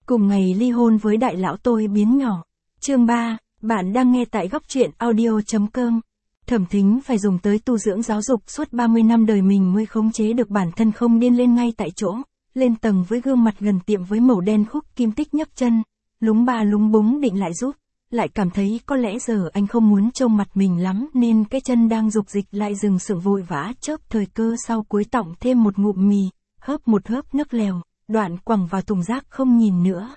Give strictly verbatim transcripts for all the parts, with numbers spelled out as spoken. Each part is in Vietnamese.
Cùng ngày ly hôn với đại lão tôi biến nhỏ. Chương ba, bạn đang nghe tại góc truyện audio.com. Thẩm Thính phải dùng tới tu dưỡng giáo dục suốt ba mươi năm đời mình mới khống chế được bản thân không điên lên ngay tại chỗ, lên tầng với gương mặt gần tiệm với màu đen. Khúc Kim Tích nhấc chân, lúng ba lúng búng định lại giúp, lại cảm thấy có lẽ giờ anh không muốn trông mặt mình lắm nên cái chân đang dục dịch lại dừng sượng vội vã chớp thời cơ sau cuối tọng thêm một ngụm mì, hớp một hớp nước lèo, đoạn quẳng vào thùng rác không nhìn nữa.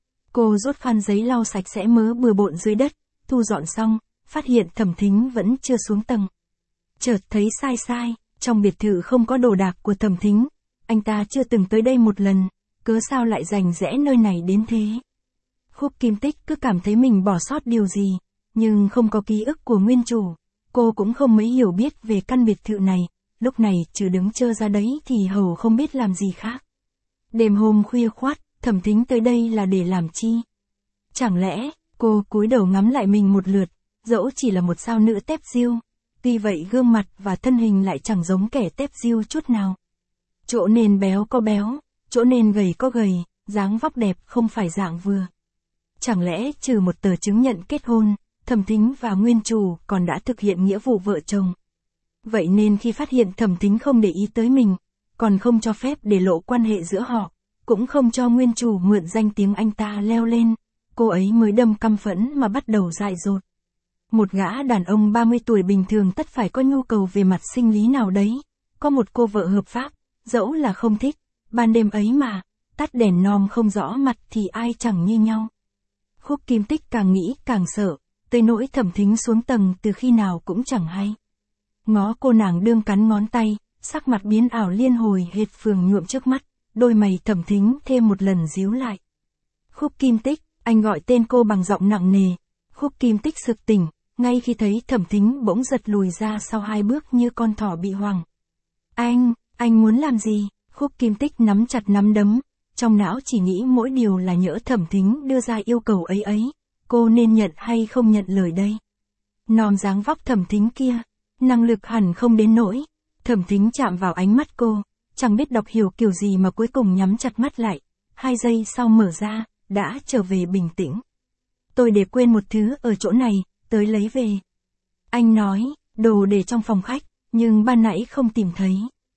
Cô rút khăn giấy lau sạch sẽ mớ bừa bộn dưới đất, thu dọn xong, phát hiện Thẩm Thính vẫn chưa xuống tầng. Chợt thấy sai sai, trong biệt thự không có đồ đạc của Thẩm Thính, anh ta chưa từng tới đây một lần, cớ sao lại rành rẽ nơi này đến thế. Khúc Kim Tích cứ cảm thấy mình bỏ sót điều gì, nhưng không có ký ức của nguyên chủ, cô cũng không mấy hiểu biết về căn biệt thự này, lúc này trừ đứng chơ ra đấy thì hầu không biết làm gì khác. Đêm hôm khuya khoắt, Thẩm Thính tới đây là để làm chi? Chẳng lẽ, cô cúi đầu ngắm lại mình một lượt, dẫu chỉ là một sao nữ tép diêu, tuy vậy gương mặt và thân hình lại chẳng giống kẻ tép diêu chút nào. Chỗ nên béo có béo, chỗ nên gầy có gầy, dáng vóc đẹp không phải dạng vừa. Chẳng lẽ trừ một tờ chứng nhận kết hôn, Thẩm Thính và nguyên chủ còn đã thực hiện nghĩa vụ vợ chồng. Vậy nên khi phát hiện Thẩm Thính không để ý tới mình, còn không cho phép để lộ quan hệ giữa họ, cũng không cho nguyên chủ mượn danh tiếng anh ta leo lên, cô ấy mới đâm căm phẫn mà bắt đầu dại dột. Một gã đàn ông ba mươi tuổi bình thường tất phải có nhu cầu về mặt sinh lý nào đấy, có một cô vợ hợp pháp, dẫu là không thích, ban đêm ấy mà, tắt đèn nom không rõ mặt thì ai chẳng như nhau. Khúc Kim Tích càng nghĩ càng sợ, tới nỗi Thẩm Thính xuống tầng từ khi nào cũng chẳng hay. Ngó cô nàng đương cắn ngón tay, sắc mặt biến ảo liên hồi hệt phường nhuộm trước mắt, đôi mày Thẩm Thính thêm một lần díu lại. Khúc Kim Tích, anh gọi tên cô bằng giọng nặng nề. Khúc Kim Tích sực tỉnh, ngay khi thấy Thẩm Thính bỗng giật lùi ra sau hai bước như con thỏ bị hoằng. Anh, anh muốn làm gì? Khúc Kim Tích nắm chặt nắm đấm, trong não chỉ nghĩ mỗi điều là nhỡ Thẩm Thính đưa ra yêu cầu ấy ấy, cô nên nhận hay không nhận lời đây. Nòm dáng vóc Thẩm Thính kia, năng lực hẳn không đến nỗi. Thẩm Thính chạm vào ánh mắt cô, chẳng biết đọc hiểu kiểu gì mà cuối cùng nhắm chặt mắt lại, hai giây sau mở ra, đã trở về bình tĩnh. Tôi để quên một thứ ở chỗ này, tới lấy về. Anh nói, đồ để trong phòng khách, nhưng ban nãy không tìm thấy.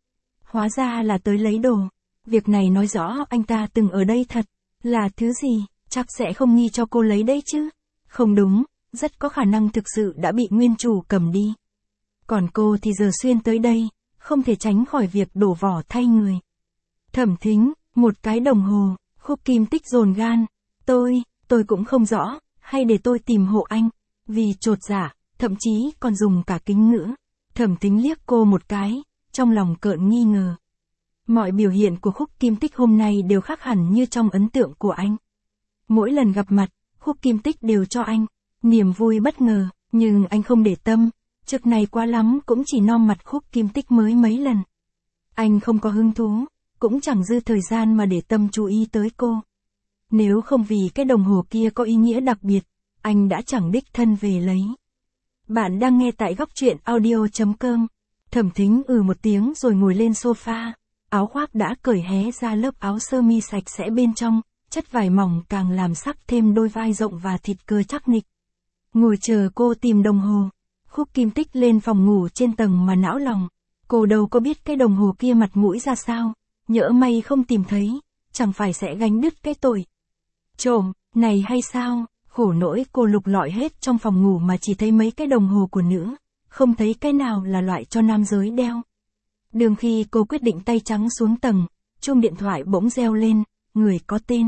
Hóa ra là tới lấy đồ. Việc này nói rõ anh ta từng ở đây thật. Là thứ gì, chắc sẽ không nghi cho cô lấy đây chứ. Không đúng, rất có khả năng thực sự đã bị nguyên chủ cầm đi. Còn cô thì giờ xuyên tới đây, không thể tránh khỏi việc đổ vỏ thay người. Thẩm Thính, một cái đồng hồ. Khúc Kim Tích dồn gan. Tôi, tôi cũng không rõ, hay để tôi tìm hộ anh. Vì chột dạ, thậm chí còn dùng cả kính ngữ. Thẩm Thính liếc cô một cái, trong lòng cợn nghi ngờ. Mọi biểu hiện của Khúc Kim Tích hôm nay đều khác hẳn như trong ấn tượng của anh. Mỗi lần gặp mặt, Khúc Kim Tích đều cho anh niềm vui bất ngờ, nhưng anh không để tâm. Trước này quá lắm cũng chỉ nom mặt Khúc Kim Tích mới mấy lần. Anh không có hứng thú, cũng chẳng dư thời gian mà để tâm chú ý tới cô. Nếu không vì cái đồng hồ kia có ý nghĩa đặc biệt, anh đã chẳng đích thân về lấy. Bạn đang nghe tại góc truyện audio.com. Thẩm Thính ừ một tiếng rồi ngồi lên sofa, áo khoác đã cởi hé ra lớp áo sơ mi sạch sẽ bên trong, chất vải mỏng càng làm sắc thêm đôi vai rộng và thịt cơ chắc nịch. Ngồi chờ cô tìm đồng hồ. Khúc Kim Tích lên phòng ngủ trên tầng mà não lòng. Cô đâu có biết cái đồng hồ kia mặt mũi ra sao, nhỡ may không tìm thấy, chẳng phải sẽ gánh đứt cái tội trộm này hay sao? Khổ nỗi cô lục lọi hết trong phòng ngủ mà chỉ thấy mấy cái đồng hồ của nữ, không thấy cái nào là loại cho nam giới đeo. Đường khi cô quyết định tay trắng xuống tầng, chuông điện thoại bỗng reo lên, người có tên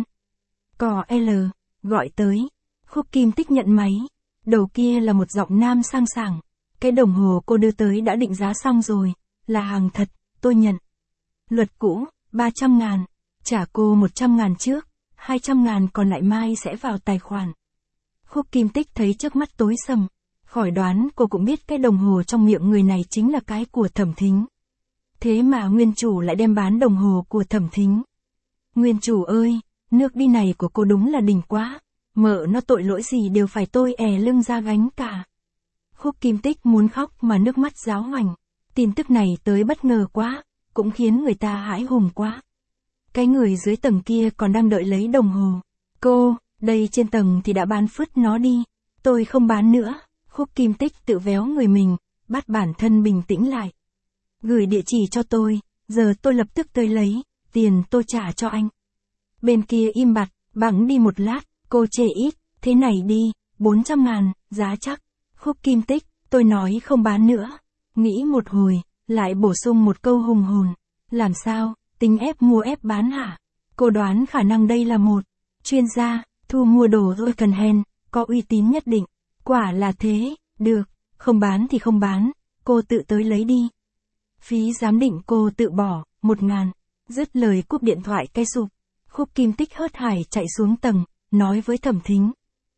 Cò L, gọi tới. Khúc Kim Tích nhận máy, đầu kia là một giọng nam sang sảng. Cái đồng hồ cô đưa tới đã định giá xong rồi, là hàng thật, tôi nhận. Luật cũ, ba trăm ngàn, trả cô một trăm ngàn trước, hai trăm ngàn còn lại mai sẽ vào tài khoản. Khúc Kim Tích thấy trước mắt tối sầm, khỏi đoán cô cũng biết cái đồng hồ trong miệng người này chính là cái của Thẩm Thính. Thế mà nguyên chủ lại đem bán đồng hồ của Thẩm Thính. Nguyên chủ ơi, nước đi này của cô đúng là đỉnh quá, mợ nó tội lỗi gì đều phải tôi è lưng ra gánh cả. Khúc Kim Tích muốn khóc mà nước mắt ráo hoành. Tin tức này tới bất ngờ quá, cũng khiến người ta hãi hùng quá. Cái người dưới tầng kia còn đang đợi lấy đồng hồ, Cô, đây trên tầng thì đã bán phứt nó đi. Tôi không bán nữa. Khúc Kim Tích tự véo người mình, bắt bản thân bình tĩnh lại. Gửi địa chỉ cho tôi, giờ tôi lập tức tới lấy, tiền tôi trả cho anh. Bên kia im bặt, bẵng đi một lát, cô chê ít, thế này đi, bốn trăm ngàn, giá chắc. Khúc Kim Tích, tôi nói không bán nữa. Nghĩ một hồi, lại bổ sung một câu hùng hồn. Làm sao, tính ép mua ép bán hả? Cô đoán khả năng đây là một chuyên gia, thu mua đồ rồi cần hèn, có uy tín nhất định. Quả là thế, được, không bán thì không bán, cô tự tới lấy đi. Phí giám định cô tự bỏ, một ngàn. Dứt lời cúp điện thoại cay sụp. Khúc Kim Tích hớt hải chạy xuống tầng, nói với Thẩm Thính.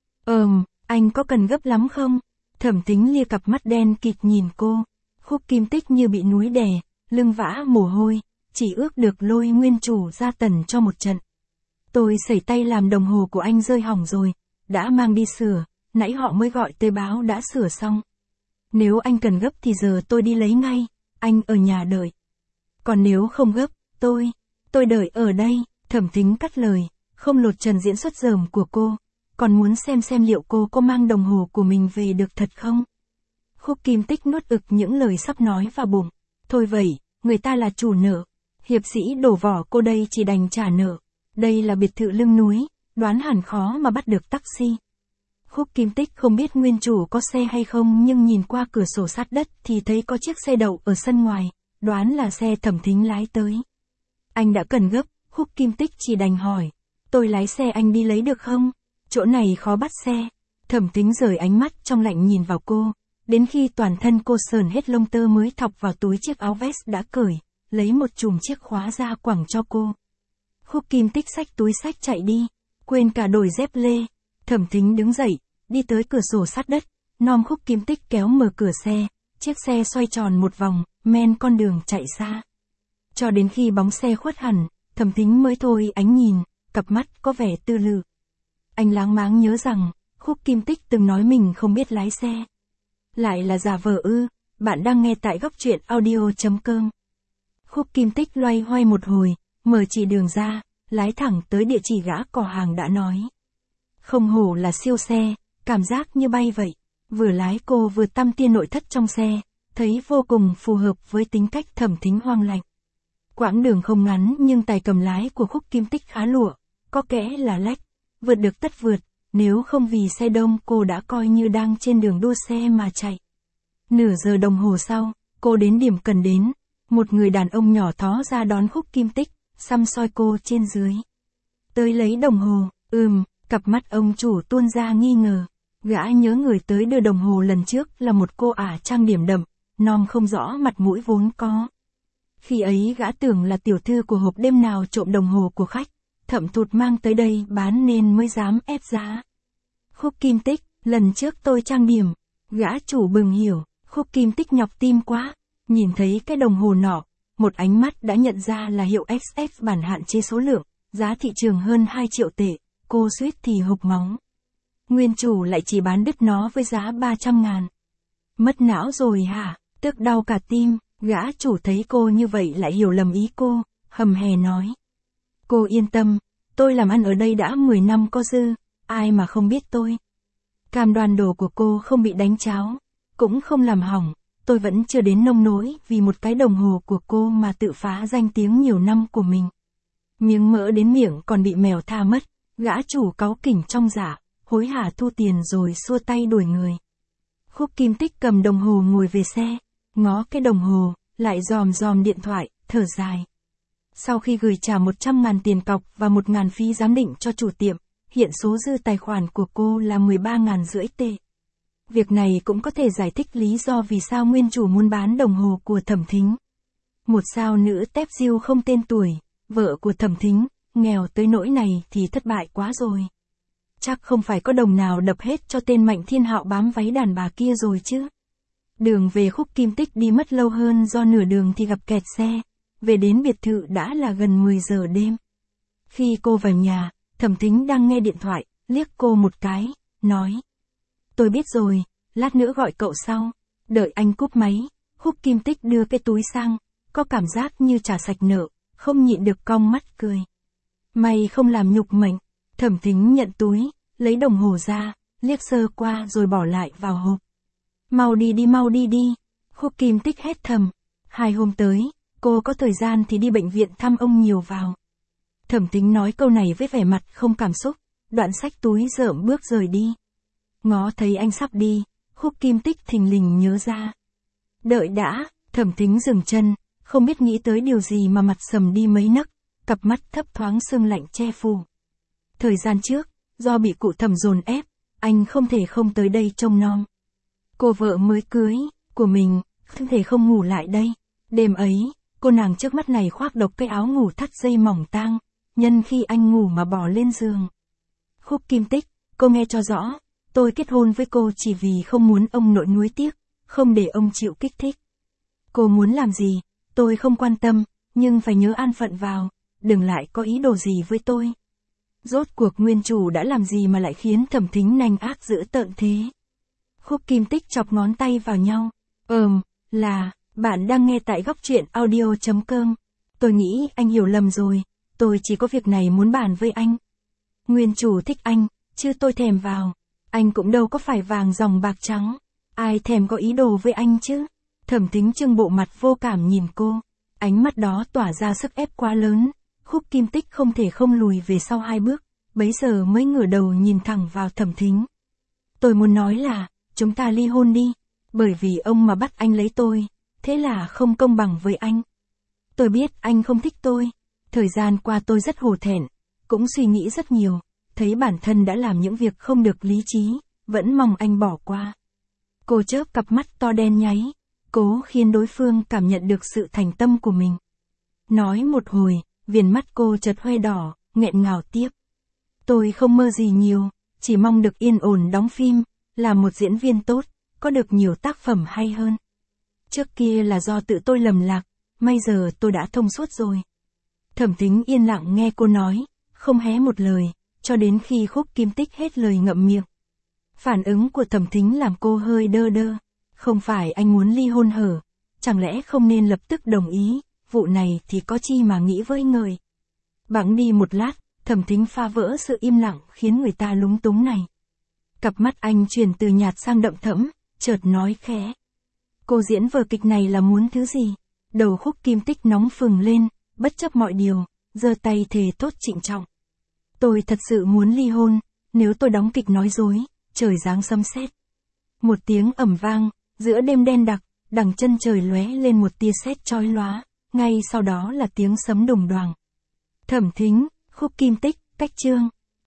Ờm, anh có cần gấp lắm không? Thẩm Thính lia cặp mắt đen kịt nhìn cô. Khúc Kim Tích như bị núi đè, lưng vã mồ hôi, chỉ ước được lôi nguyên chủ ra tần cho một trận. Tôi sẩy tay làm đồng hồ của anh rơi hỏng rồi, đã mang đi sửa, nãy họ mới gọi tới báo đã sửa xong. Nếu anh cần gấp thì giờ tôi đi lấy ngay, anh ở nhà đợi. Còn nếu không gấp, tôi, tôi đợi ở đây. Thẩm Thính cắt lời, không lột trần diễn xuất dởm của cô, còn muốn xem xem liệu cô có mang đồng hồ của mình về được thật không. Khúc Kim Tích nuốt ực những lời sắp nói vào bụng. Thôi vậy, người ta là chủ nợ. Hiệp sĩ đổ vỏ cô đây chỉ đành trả nợ. Đây là biệt thự lưng núi, đoán hẳn khó mà bắt được taxi. Khúc Kim Tích không biết nguyên chủ có xe hay không nhưng nhìn qua cửa sổ sát đất thì thấy có chiếc xe đậu ở sân ngoài, đoán là xe Thẩm Thính lái tới. Anh đã cần gấp, Khúc Kim Tích chỉ đành hỏi. Tôi lái xe anh đi lấy được không? Chỗ này khó bắt xe. Thẩm Thính rời ánh mắt trong lạnh nhìn vào cô. Đến khi toàn thân cô sờn hết lông tơ mới thọc vào túi chiếc áo vest đã cởi, lấy một chùm chiếc khóa ra quẳng cho cô. Khúc Kim Tích xách túi xách chạy đi, quên cả đổi dép lê. Thẩm Thính đứng dậy, đi tới cửa sổ sát đất, nom Khúc Kim Tích kéo mở cửa xe, chiếc xe xoay tròn một vòng, men con đường chạy xa. Cho đến khi bóng xe khuất hẳn, Thẩm Thính mới thôi ánh nhìn, cặp mắt có vẻ tư lự. Anh láng máng nhớ rằng, Khúc Kim Tích từng nói mình không biết lái xe. Lại là giả vờ ư, bạn đang nghe tại góc truyện audio chấm com. Khúc Kim Tích loay hoay một hồi, mở chỉ đường ra, lái thẳng tới địa chỉ gã cò hàng đã nói. Không hổ là siêu xe, cảm giác như bay vậy. Vừa lái cô vừa tăm tia nội thất trong xe, thấy vô cùng phù hợp với tính cách Thẩm Thính hoang lạnh. Quãng đường không ngắn nhưng tài cầm lái của Khúc Kim Tích khá lụa, có kẽ là lách, vượt được tất vượt, nếu không vì xe đông cô đã coi như đang trên đường đua xe mà chạy. Nửa giờ đồng hồ sau, cô đến điểm cần đến, một người đàn ông nhỏ thó ra đón Khúc Kim Tích, xăm soi cô trên dưới. Tới lấy đồng hồ, ừm, cặp mắt ông chủ tuôn ra nghi ngờ, gã nhớ người tới đưa đồng hồ lần trước là một cô ả trang điểm đậm, nom không rõ mặt mũi vốn có. Khi ấy gã tưởng là tiểu thư của hộp đêm nào trộm đồng hồ của khách, thậm thụt mang tới đây bán nên mới dám ép giá. Khúc Kim Tích, lần trước tôi trang điểm, gã chủ bừng hiểu, Khúc Kim Tích nhọc tim quá, nhìn thấy cái đồng hồ nọ, một ánh mắt đã nhận ra là hiệu ích ép bản hạn chế số lượng, giá thị trường hơn hai triệu tệ, cô suýt thì hộc máu. Nguyên chủ lại chỉ bán đứt nó với giá ba trăm ngàn. Mất não rồi hả, tức đau cả tim. Gã chủ thấy cô như vậy lại hiểu lầm ý cô, hầm hè nói. Cô yên tâm, tôi làm ăn ở đây đã mười năm có dư, ai mà không biết tôi. Cam đoan đồ của cô không bị đánh cháo, cũng không làm hỏng, tôi vẫn chưa đến nông nỗi vì một cái đồng hồ của cô mà tự phá danh tiếng nhiều năm của mình. Miếng mỡ đến miệng còn bị mèo tha mất, gã chủ cáu kỉnh trong dạ, hối hả thu tiền rồi xua tay đuổi người. Khúc Kim Tích cầm đồng hồ ngồi về xe. Ngó cái đồng hồ, lại dòm dòm điện thoại, thở dài. Sau khi gửi trả một trăm ngàn tiền cọc và một ngàn phí giám định cho chủ tiệm, hiện số dư tài khoản của cô là mười ba ngàn rưỡi tệ. Việc này cũng có thể giải thích lý do vì sao nguyên chủ muốn bán đồng hồ của Thẩm Thính. Một sao nữ tép diêu không tên tuổi, vợ của Thẩm Thính, nghèo tới nỗi này thì thất bại quá rồi. Chắc không phải có đồng nào đập hết cho tên Mạnh Thiên Hạo bám váy đàn bà kia rồi chứ. Đường về Khúc Kim Tích đi mất lâu hơn do nửa đường thì gặp kẹt xe, về đến biệt thự đã là gần mười giờ đêm. Khi cô vào nhà, Thẩm Thính đang nghe điện thoại, liếc cô một cái, nói. Tôi biết rồi, lát nữa gọi cậu sau. Đợi anh cúp máy, Khúc Kim Tích đưa cái túi sang, có cảm giác như trả sạch nợ, không nhịn được cong mắt cười. Mày không làm nhục mệnh, Thẩm Thính nhận túi, lấy đồng hồ ra, liếc sơ qua rồi bỏ lại vào hộp. Mau đi đi mau đi đi. Khúc Kim Tích hét thầm. Hai hôm tới, cô có thời gian thì đi bệnh viện thăm ông nhiều vào. Thẩm Thính nói câu này với vẻ mặt không cảm xúc, đoạn xách túi rợm bước rời đi. Ngó thấy anh sắp đi, Khúc Kim Tích thình lình nhớ ra. Đợi đã, Thẩm Thính dừng chân, không biết nghĩ tới điều gì mà mặt sầm đi mấy nấc, cặp mắt thấp thoáng sương lạnh che phủ. Thời gian trước, do bị cụ Thẩm dồn ép, anh không thể không tới đây trông nom. Cô vợ mới cưới, của mình, không thể không ngủ lại đây. Đêm ấy, cô nàng trước mắt này khoác độc cái áo ngủ thắt dây mỏng tang, nhân khi anh ngủ mà bỏ lên giường. Khúc Kim Tích, cô nghe cho rõ, tôi kết hôn với cô chỉ vì không muốn ông nội nuối tiếc, không để ông chịu kích thích. Cô muốn làm gì, tôi không quan tâm, nhưng phải nhớ an phận vào, đừng lại có ý đồ gì với tôi. Rốt cuộc nguyên chủ đã làm gì mà lại khiến Thẩm Thính nanh ác dữ tợn thế? Khúc Kim Tích chọc ngón tay vào nhau. Ừm, là, bạn đang nghe tại góc truyện audio chấm com. Tôi nghĩ anh hiểu lầm rồi, tôi chỉ có việc này muốn bàn với anh. Nguyên chủ thích anh, chứ tôi thèm vào. Anh cũng đâu có phải vàng dòng bạc trắng. Ai thèm có ý đồ với anh chứ? Thẩm Thính trưng bộ mặt vô cảm nhìn cô. Ánh mắt đó tỏa ra sức ép quá lớn. Khúc Kim Tích không thể không lùi về sau hai bước, bấy giờ mới ngửa đầu nhìn thẳng vào Thẩm Thính. Tôi muốn nói là, chúng ta ly hôn đi, bởi vì ông mà bắt anh lấy tôi, thế là không công bằng với anh. Tôi biết anh không thích tôi, thời gian qua tôi rất hổ thẹn, cũng suy nghĩ rất nhiều, thấy bản thân đã làm những việc không được lý trí, vẫn mong anh bỏ qua. Cô chớp cặp mắt to đen nháy, cố khiến đối phương cảm nhận được sự thành tâm của mình. Nói một hồi, viền mắt cô chợt hoe đỏ, nghẹn ngào tiếp. Tôi không mơ gì nhiều, chỉ mong được yên ổn đóng phim, là một diễn viên tốt, có được nhiều tác phẩm hay hơn. Trước kia là do tự tôi lầm lạc, may giờ tôi đã thông suốt rồi. Thẩm Thính yên lặng nghe cô nói, không hé một lời, cho đến khi Khúc Kim Tích hết lời ngậm miệng. Phản ứng của Thẩm Thính làm cô hơi đơ đơ. Không phải anh muốn ly hôn hở, chẳng lẽ không nên lập tức đồng ý, vụ này thì có chi mà nghĩ với người. Bẵng đi một lát, Thẩm Thính phá vỡ sự im lặng khiến người ta lúng túng này. Cặp mắt anh chuyển từ nhạt sang đậm thẫm, chợt nói khẽ. Cô diễn vở kịch này là muốn thứ gì? Đầu Khúc Kim Tích nóng phừng lên, bất chấp mọi điều, giơ tay thề thốt trịnh trọng. Tôi thật sự muốn ly hôn, nếu tôi đóng kịch nói dối, trời giáng sấm sét. Một tiếng ầm vang, giữa đêm đen đặc, đằng chân trời lóe lên một tia sét chói lóa, ngay sau đó là tiếng sấm đùng đoàng. Thẩm Thính, Khúc Kim Tích, cách chương.